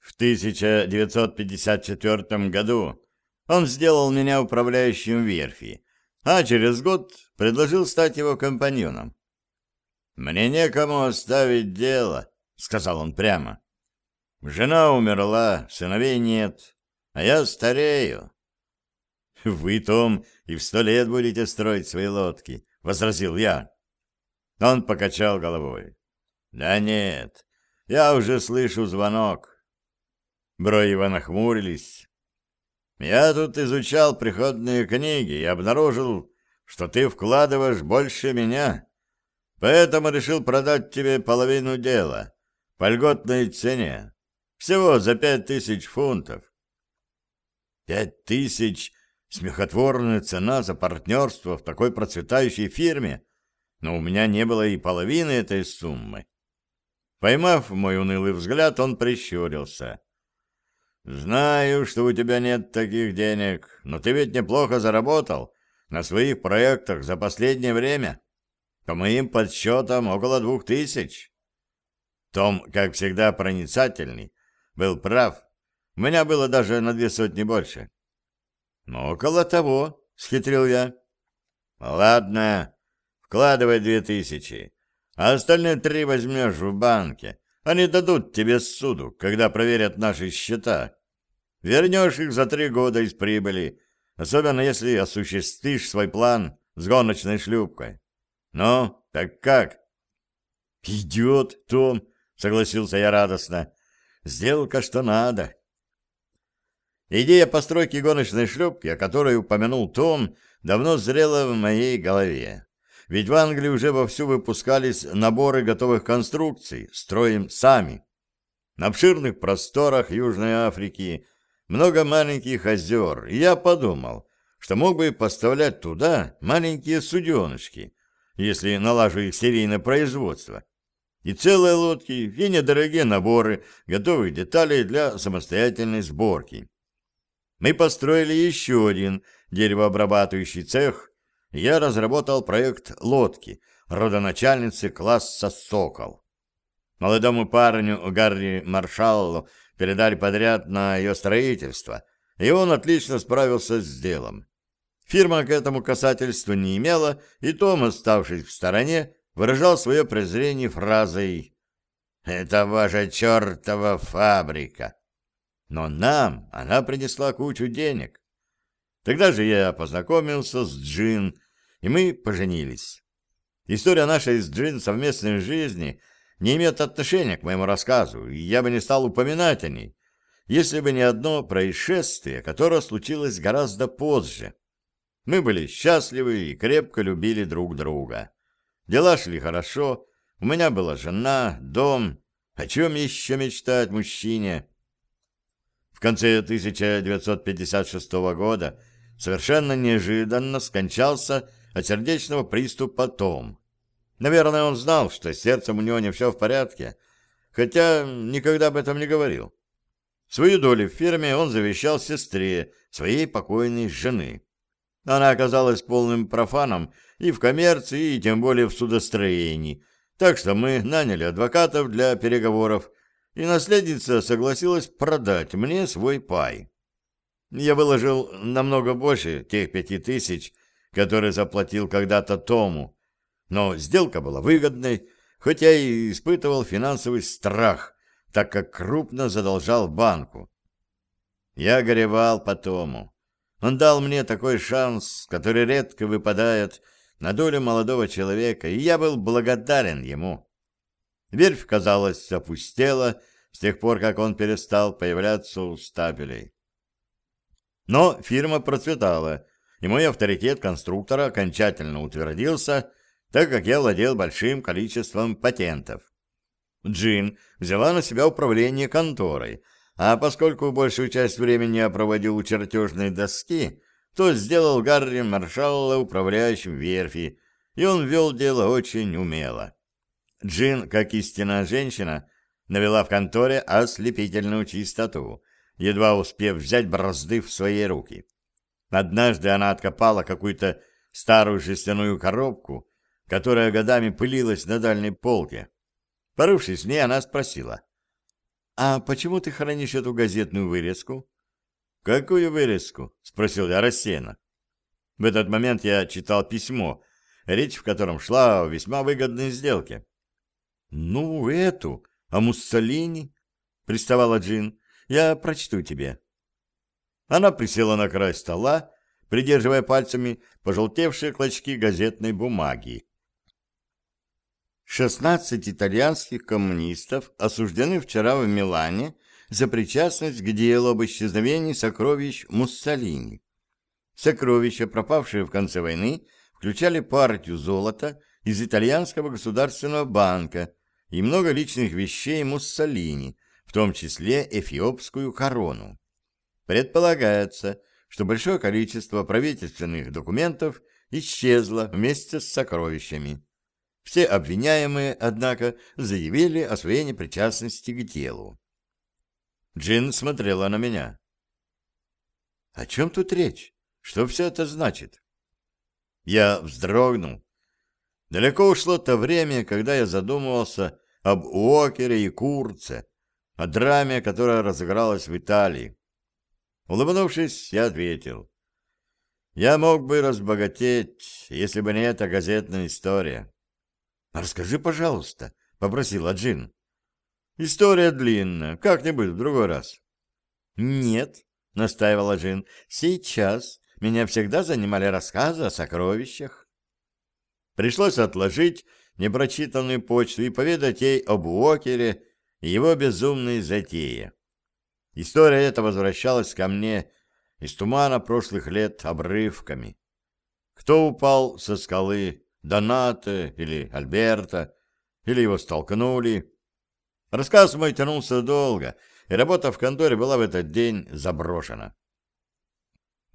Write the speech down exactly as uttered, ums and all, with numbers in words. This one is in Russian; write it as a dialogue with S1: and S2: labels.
S1: В тысяча девятьсот пятьдесят четвёртом году он сделал меня управляющим верфи, а через год предложил стать его компаньоном. «Мне некому оставить дело», — сказал он прямо. «Жена умерла, сыновей нет, а я старею». «Вы, Том, и в сто лет будете строить свои лодки», — возразил я. Он покачал головой. «Да нет, я уже слышу звонок». Брови его нахмурились. «Я тут изучал приходные книги и обнаружил, что ты вкладываешь больше меня, поэтому решил продать тебе половину дела по льготной цене, всего за пять тысяч фунтов». «Пять тысяч — смехотворная цена за партнерство в такой процветающей фирме, но у меня не было и половины этой суммы». Поймав мой унылый взгляд, он прищурился. «Знаю, что у тебя нет таких денег, но ты ведь неплохо заработал на своих проектах за последнее время. По моим подсчетам, около двух тысяч». Том, как всегда проницательный, был прав. У меня было даже на две сотни больше. «Ну, около того», — схитрил я. «Ладно, вкладывай две тысячи, а остальные три возьмешь в банке. Они дадут тебе ссуду, когда проверят наши счета. Вернешь их за три года из прибыли, особенно если осуществишь свой план с гоночной шлюпкой. Ну, так как?» «Идет, Том», — согласился я радостно. «Сделка что надо». Идея постройки гоночной шлюпки, о которой упомянул Том, давно зрела в моей голове. Ведь в Англии уже вовсю выпускались наборы готовых конструкций, строим сами. На обширных просторах Южной Африки много маленьких озер, и я подумал, что мог бы поставлять туда маленькие суденышки, если налажу их серийное производство, и целые лодки, и недорогие наборы готовых деталей для самостоятельной сборки. Мы построили еще один деревообрабатывающий цех, и я разработал проект лодки, родоначальницы класса «Сокол». Молодому парню Гарри Маршаллу передали подряд на ее строительство, и он отлично справился с делом. Фирма к этому касательства не имела, и Том, оставшись в стороне, выражал свое презрение фразой «Это ваша чертова фабрика». Но нам она принесла кучу денег. Тогда же я познакомился с Джин, и мы поженились. История нашей с Джин совместной жизни не имеет отношения к моему рассказу, и я бы не стал упоминать о ней, если бы не одно происшествие, которое случилось гораздо позже. Мы были счастливы и крепко любили друг друга. Дела шли хорошо, у меня была жена, дом. О чем еще мечтать мужчине? В конце тысяча девятьсот пятьдесят шестого года совершенно неожиданно скончался от сердечного приступа Том. Наверное, он знал, что с сердцем у него не все в порядке, хотя никогда об этом не говорил. Свою долю в фирме он завещал сестре своей покойной жены. Она оказалась полным профаном и в коммерции, и тем более в судостроении, так что мы наняли адвокатов для переговоров, и наследница согласилась продать мне свой пай. Я выложил намного больше тех пяти тысяч, которые заплатил когда-то Тому, но сделка была выгодной, хотя и испытывал финансовый страх, так как крупно задолжал банку. Я горевал по Тому. Он дал мне такой шанс, который редко выпадает на долю молодого человека, и я был благодарен ему. Верфь, казалось, опустела с тех пор, как он перестал появляться у стапелей. Но фирма процветала, и мой авторитет конструктора окончательно утвердился, так как я владел большим количеством патентов. Джин взяла на себя управление конторой, а поскольку большую часть времени я проводил у чертежной доски, то сделал Гарри Маршалла управляющим верфи, и он вел дело очень умело. Джин, как истинная женщина, навела в конторе ослепительную чистоту, едва успев взять бразды в свои руки. Однажды она откопала какую-то старую жестяную коробку, которая годами пылилась на дальней полке. Порывшись в ней, она спросила: «А почему ты хранишь эту газетную вырезку?» «Какую вырезку?» — спросил я рассеянно. В этот момент я читал письмо, речь в котором шла о весьма выгодной сделке. «Ну, эту, о Муссолини», — приставала Джин. «Я прочту тебе». Она присела на край стола, придерживая пальцами пожелтевшие клочки газетной бумаги. шестнадцать итальянских коммунистов осуждены вчера в Милане за причастность к делу об исчезновении сокровищ Муссолини. Сокровища, пропавшие в конце войны, включали партию золота из итальянского государственного банка и много личных вещей Муссолини, в том числе эфиопскую корону. Предполагается, что большое количество правительственных документов исчезло вместе с сокровищами. Все обвиняемые, однако, заявили о своей непричастности к делу. Джин смотрела на меня. «О чем тут речь? Что все это значит?» Я вздрогнул. Далеко ушло то время, когда я задумывался об Уокере и Курце, о драме, которая разыгралась в Италии. Улыбнувшись, я ответил. «Я мог бы разбогатеть, если бы не эта газетная история». «Расскажи, пожалуйста», — попросила Джин. «История длинная, как-нибудь в другой раз». «Нет», — настаивала Джин, — «сейчас меня всегда занимали рассказы о сокровищах». Пришлось отложить непрочитанную почту и поведать ей об Уокере и его безумной затее. История эта возвращалась ко мне из тумана прошлых лет обрывками. Кто упал со скалы, Донато или Альберто, или его столкнули. Рассказ мой тянулся долго, и работа в конторе была в этот день заброшена.